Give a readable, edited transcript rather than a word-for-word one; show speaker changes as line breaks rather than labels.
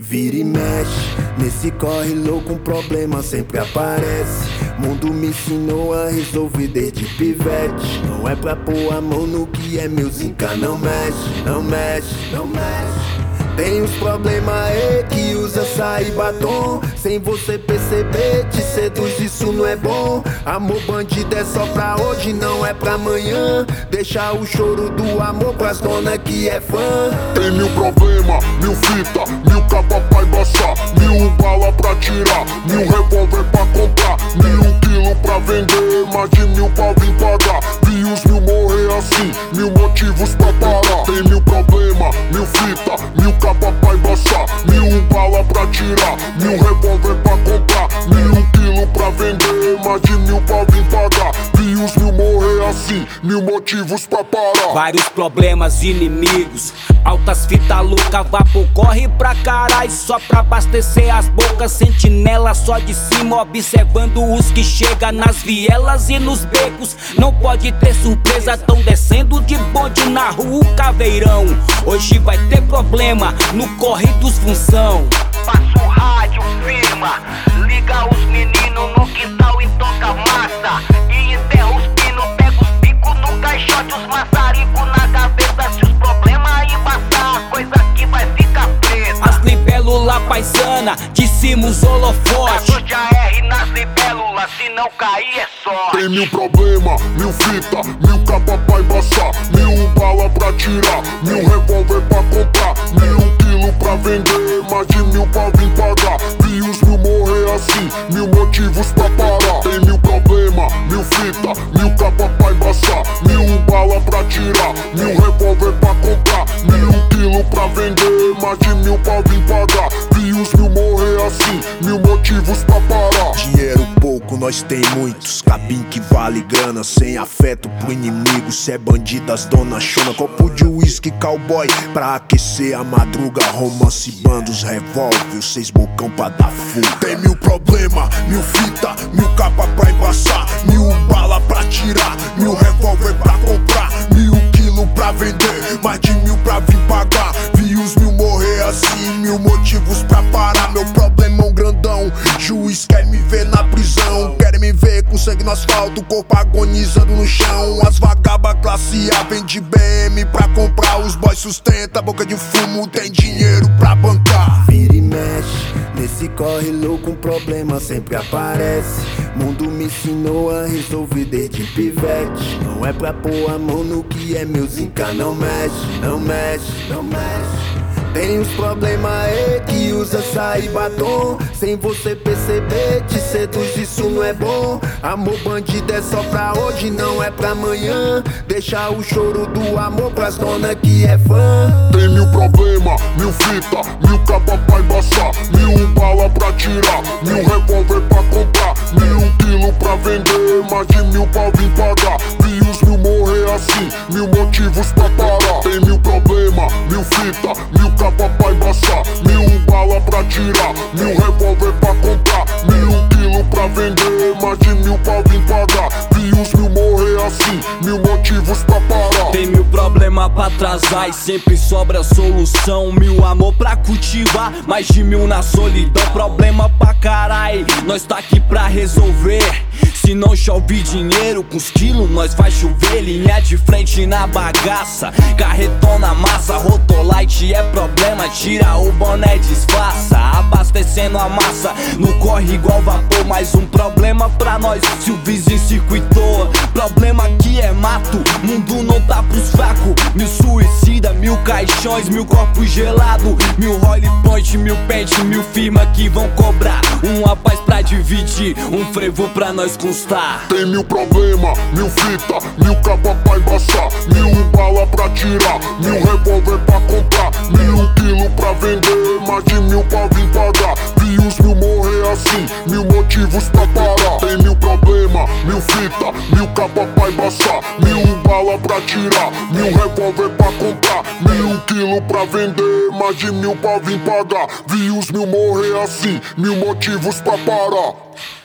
Vira e mexe, nesse corre louco um problema sempre aparece. Mundo me ensinou a resolver desde pivete. Não é pra pôr a mão no que é meu, zinca não mexe, não mexe, não mexe. Tem uns problemas aí que usa sair batom sem você perceber, te seduz, isso não é bom. Amor bandido é só pra hoje, não é pra amanhã. Deixa o choro do amor pras dona que é fã.
Tem mil problema, mil fita, mil capa pra embaçar, mil bala pra tirar, mil revólver pra comprar, 1000 quilos pra vender, mais de 1000 pra vir pagar. Vi os mil morrer assim, 1000 motivos pra parar. Tem mil problema, mil fita, mil capa pra embaçar, 1000 bala pra tirar, 1000 revólver pra comprar, 1000 quilos pra vender, mais de 1000 pra vir pagar. Vi os mil morrer assim, 1000 motivos pra parar.
Vários problemas, inimigos, altas fitas louca, vapor corre pra caralho só pra abastecer as bocas. Sentinela só de cima observando os que chegam nas vielas e nos becos. Não pode ter surpresa, tão descendo de bonde na rua Caveirão. Hoje vai ter problema no corre dos função.
Passa o rádio, firma, liga os meninos no quintal e toca massa. E enterra os pinos, pega os picos no caixote, os maçaricos na gaveta. Se os problemas embaçar, a coisa aqui vai ficar preta.
As libélulas paisana, de cima os holofotes.
Ajude a R nas libélulas, se não cair é sorte.
Tem mil problema, mil fita, mil capa pra embaçar, 1000 bala pra tirar, 1000 revólver pra comprar, 1000 quilos pra vender, mais de 1000 pra vir pagar. Vi os mil morrer assim, 1000 motivos pra parar. Tem mil problema, mil fita, mil capa pra embaçar, 1000 bala pra tirar, 1000 revólver pra comprar, 1000 quilos pra vender, mais de 1000 pra vir pagar. Vi os mil morrer assim, 1000 motivos pra parar.
Dinheiro pouco, nós tem muitos. Cabim que vale grana, sem afeto pro inimigo. Cê é bandido, as dona chona. Copo de uísque, cowboy pra aquecer a madruga. Romance, bandos, revólver, 6 bocão pra dar fuga. Tem mil problema, mil fita, mil capa pra embaçar, 1000 bala pra tirar, 1000 revólver pra comprar, 1000 quilos pra vender, mais de 1000 pra vir pagar. Vi os mil morrer assim, 1000 motivos pra parar. Meu problema é um grandão, juiz quer me ver na prisão. Querem me ver com sangue no asfalto, corpo agonizando no chão. As vagabas classe A vende BM pra comprar. Os boys sustenta, boca de fumo, tem dinheiro pra bancar. Vira e mexe, nesse corre louco um problema sempre aparece. Mundo me ensinou a resolver desde pivete. Não é pra pôr a mão no que é meu, zinca não mexe, não mexe, não mexe. Tem uns problemas aí que usa sair batom sem você perceber, te seduz, isso não é bom. Amor bandido é só pra hoje, não é pra amanhã. Deixa o choro do amor pras dona que é fã.
Tem mil problema, mil fita, mil capa pra embaçar, 1000 bala pra tirar, 1000 revólver pra comprar, 1000 quilos pra vender, mais de 1000 pra vir pagar. Vi os mil morrer assim, 1000 motivos pra parar. Tem mil problema, mil fita, mil capa pra embaçar, 1000 bala pra tirar, 1000 revólver pra comprar, 1000 quilos pra vender, mais de 1000 pra vir pagar. Vi os mil morrer assim, 1000 motivos pra parar.
Tem mil problema pra atrasar e sempre sobra solução. 1000 amor pra cultivar, mais de 1000 na solidão. Problema pra carai, nós tá aqui pra resolver. Se não chove dinheiro, com os quilos nós vai chover. Linha de frente na bagaça, carretão na massa. Rotolite é problema, tira o boné, disfarça. Abastecendo a massa, no corre igual vapor. Mais um problema pra nós, se o vizinho circuitou. Problema aqui é mato, mundo não tá pros fracos. 1000 suicida, 1000 caixões, 1000 corpos gelados, 1000 Holly Point, 1000 pente, 1000 firma que vão cobrar. Um rapaz pra dividir, um frevo pra nós constar.
Tem mil problema, mil fita, 1000 capa pra embaçar, 1000 bala pra tirar, 1000 revólver pra comprar, 1000 quilos pra vender, mais de 1000 pra vir pagar. Vi os mil morrer assim, 1000 motivos pra parar. Tem mil problema, mil fita, 1000 capa pra embaçar, 1000 bala pra tirar, 1000 revólver pra comprar, 1000 quilos pra vender, mais de 1000 pra vir pagar. Vi os mil morrer assim, 1000 motivos pra parar.